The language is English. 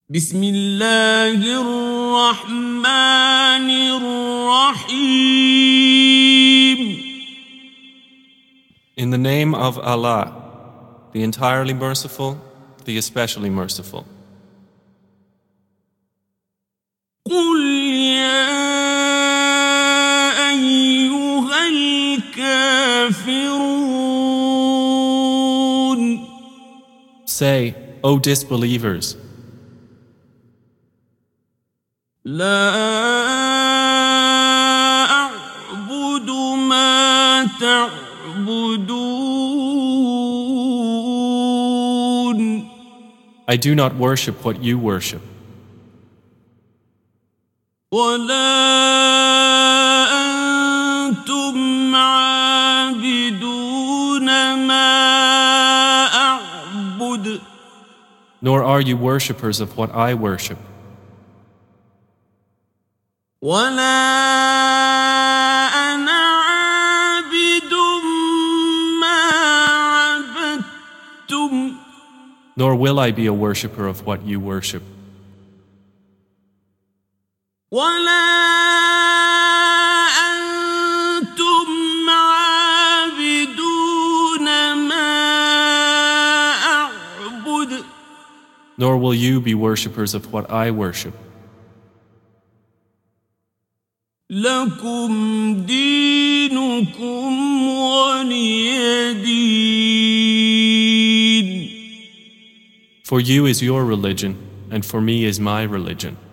بسم الله الرحمن الرحيم. In the name of Allah, the entirely merciful, the especially merciful. قل يا أيها الكافرون. Say, O disbelievers, لا أعبد ما تعبدون. I do not worship what you worship, ولا أنتم عابدون ما أعبد. nor are you worshippers of what I worship, ولا أنا عابد ما عبدتم. nor will I be a worshipper of what you worship, ولا أنتم عابدون ما أعبد. nor will you be worshippers of what I worship. لكم دينكم ولي دين. For you is your religion, and for me is my religion.